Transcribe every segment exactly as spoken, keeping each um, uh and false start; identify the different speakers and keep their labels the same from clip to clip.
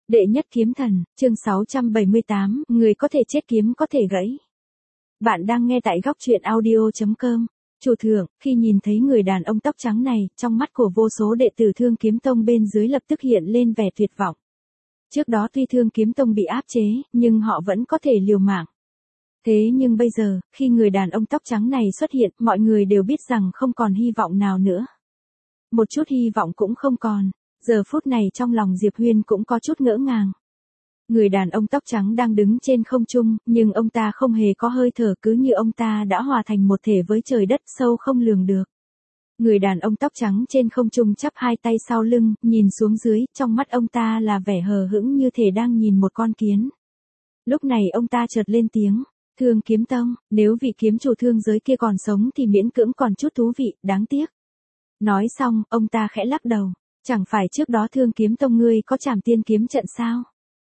Speaker 1: Đệ nhất kiếm thần, chương sáu trăm bảy mươi tám, người có thể chết kiếm có thể gãy. Bạn đang nghe tại góc truyện audio chấm com. Chủ thượng, khi nhìn thấy người đàn ông tóc trắng này, trong mắt của vô số đệ tử Thương Kiếm Tông bên dưới lập tức hiện lên vẻ tuyệt vọng. Trước đó tuy Thương Kiếm Tông bị áp chế, nhưng họ vẫn có thể liều mạng. Thế nhưng bây giờ, khi người đàn ông tóc trắng này xuất hiện, mọi người đều biết rằng không còn hy vọng nào nữa. Một chút hy vọng cũng không còn. Giờ phút này trong lòng Diệp Huyên cũng có chút ngỡ ngàng. Người đàn ông tóc trắng đang đứng trên không trung, nhưng ông ta không hề có hơi thở, cứ như ông ta đã hòa thành một thể với trời đất sâu không lường được. Người đàn ông tóc trắng trên không trung chắp hai tay sau lưng, nhìn xuống dưới, trong mắt ông ta là vẻ hờ hững như thể đang nhìn một con kiến. Lúc này ông ta chợt lên tiếng, Thương Kiếm Tông, nếu vị kiếm chủ thương giới kia còn sống thì miễn cưỡng còn chút thú vị, đáng tiếc. Nói xong, ông ta khẽ lắc đầu. Chẳng phải trước đó Thương Kiếm Tông ngươi có Trảm Tiên kiếm trận sao?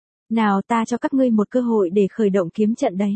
Speaker 1: Nào ta cho các ngươi một cơ hội để khởi động kiếm trận đấy.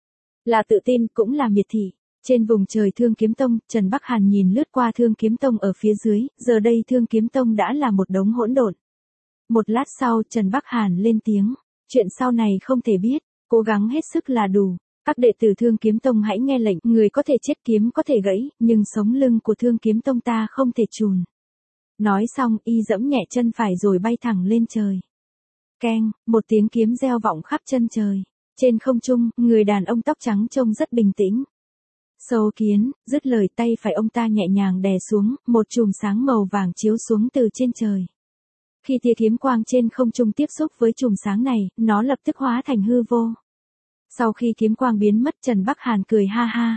Speaker 1: Là tự tin cũng là miệt thị. Trên vùng trời Thương Kiếm Tông, Trần Bắc Hàn nhìn lướt qua Thương Kiếm Tông ở phía dưới, giờ đây Thương Kiếm Tông đã là một đống hỗn độn. Một lát sau Trần Bắc Hàn lên tiếng, chuyện sau này không thể biết, cố gắng hết sức là đủ. Các đệ tử Thương Kiếm Tông hãy nghe lệnh, người có thể chết kiếm có thể gãy, nhưng sống lưng của Thương Kiếm Tông ta không thể chùn. Nói xong y giẫm nhẹ chân phải rồi bay thẳng lên trời. Keng, một tiếng kiếm reo vọng khắp chân trời. Trên không trung, người đàn ông tóc trắng trông rất bình tĩnh. Sâu kiến, dứt lời tay phải ông ta nhẹ nhàng đè xuống, một chùm sáng màu vàng chiếu xuống từ trên trời. Khi tia kiếm quang trên không trung tiếp xúc với chùm sáng này, nó lập tức hóa thành hư vô. Sau khi kiếm quang biến mất, Trần Bắc Hàn cười ha ha.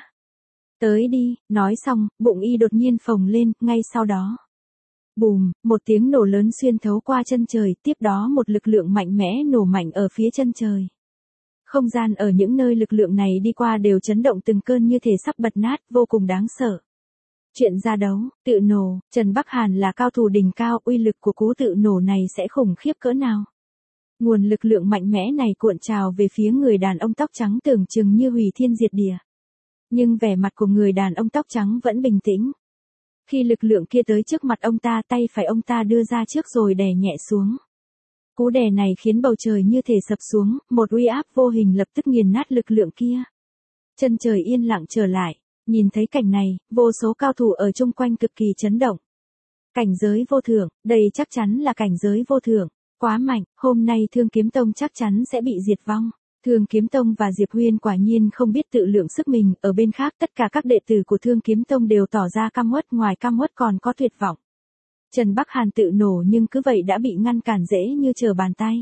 Speaker 1: Tới đi, nói xong, bụng y đột nhiên phồng lên, ngay sau đó. Bùm, một tiếng nổ lớn xuyên thấu qua chân trời, tiếp đó một lực lượng mạnh mẽ nổ mạnh ở phía chân trời. Không gian ở những nơi lực lượng này đi qua đều chấn động từng cơn như thể sắp bật nát, vô cùng đáng sợ. Chuyện ra đấu, tự nổ, Trần Bắc Hàn là cao thủ đỉnh cao, uy lực của cú tự nổ này sẽ khủng khiếp cỡ nào. Nguồn lực lượng mạnh mẽ này cuộn trào về phía người đàn ông tóc trắng tưởng chừng như hủy thiên diệt địa. Nhưng vẻ mặt của người đàn ông tóc trắng vẫn bình tĩnh. Khi lực lượng kia tới trước mặt ông ta, tay phải ông ta đưa ra trước rồi đè nhẹ xuống. Cú đè này khiến bầu trời như thể sập xuống, một uy áp vô hình lập tức nghiền nát lực lượng kia. Chân trời yên lặng trở lại, nhìn thấy cảnh này, vô số cao thủ ở chung quanh cực kỳ chấn động. Cảnh giới vô thượng, đây chắc chắn là cảnh giới vô thượng, quá mạnh, hôm nay Thương Kiếm Tông chắc chắn sẽ bị diệt vong. Thương Kiếm Tông và Diệp Huyên quả nhiên không biết tự lượng sức mình, ở bên khác tất cả các đệ tử của Thương Kiếm Tông đều tỏ ra căm uất, ngoài căm uất còn có tuyệt vọng. Trần Bắc Hàn tự nổ nhưng cứ vậy đã bị ngăn cản dễ như trở bàn tay.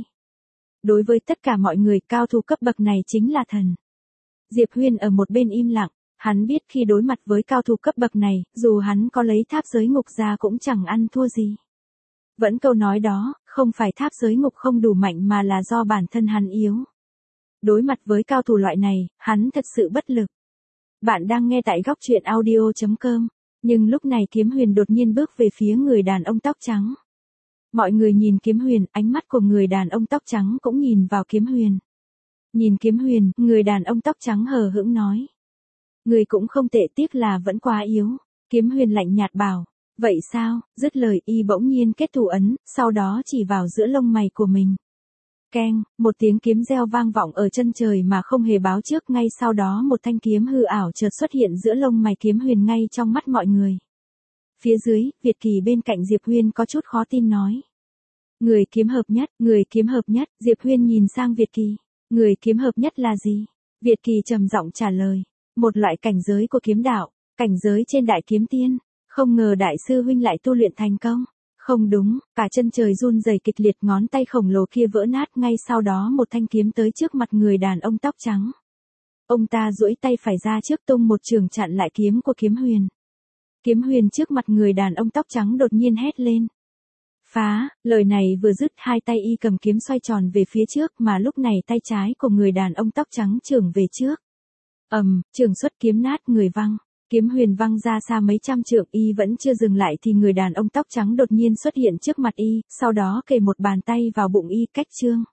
Speaker 1: Đối với tất cả mọi người, cao thủ cấp bậc này chính là thần. Diệp Huyên ở một bên im lặng, hắn biết khi đối mặt với cao thủ cấp bậc này, dù hắn có lấy tháp giới ngục ra cũng chẳng ăn thua gì. Vẫn câu nói đó, không phải tháp giới ngục không đủ mạnh mà là do bản thân hắn yếu. Đối mặt với cao thủ loại này, hắn thật sự bất lực. Bạn đang nghe tại góc truyện audio chấm com. Nhưng lúc này Kiếm Huyền đột nhiên bước về phía người đàn ông tóc trắng. Mọi người nhìn Kiếm Huyền, ánh mắt của người đàn ông tóc trắng cũng nhìn vào Kiếm Huyền. Nhìn Kiếm Huyền, người đàn ông tóc trắng hờ hững nói. Người cũng không tệ, tiếc là vẫn quá yếu. Kiếm Huyền lạnh nhạt bảo. Vậy sao? Dứt lời y bỗng nhiên kết thủ ấn, sau đó chỉ vào giữa lông mày của mình. Keng, một tiếng kiếm reo vang vọng ở chân trời mà không hề báo trước, ngay sau đó một thanh kiếm hư ảo chợt xuất hiện giữa lông mày Kiếm Huyền ngay trong mắt mọi người. Phía dưới, Việt Kỳ bên cạnh Diệp Huyên có chút khó tin nói. Người kiếm hợp nhất, người kiếm hợp nhất, Diệp Huyên nhìn sang Việt Kỳ. Người kiếm hợp nhất là gì? Việt Kỳ trầm giọng trả lời. Một loại cảnh giới của kiếm đạo, cảnh giới trên đại kiếm tiên. Không ngờ đại sư huynh lại tu luyện thành công. Không đúng, cả chân trời run rẩy kịch liệt, ngón tay khổng lồ kia vỡ nát, ngay sau đó một thanh kiếm tới trước mặt người đàn ông tóc trắng. Ông ta duỗi tay phải ra trước tung một trường chặn lại kiếm của Kiếm Huyền. Kiếm Huyền trước mặt người đàn ông tóc trắng đột nhiên hét lên. Phá, lời này vừa dứt, hai tay y cầm kiếm xoay tròn về phía trước, mà lúc này tay trái của người đàn ông tóc trắng chưởng về trước. Ầm, um, trường xuất kiếm nát người văng. Kiếm Huyền văng ra xa mấy trăm trượng, y vẫn chưa dừng lại thì người đàn ông tóc trắng đột nhiên xuất hiện trước mặt y, sau đó kề một bàn tay vào bụng y, cách trương.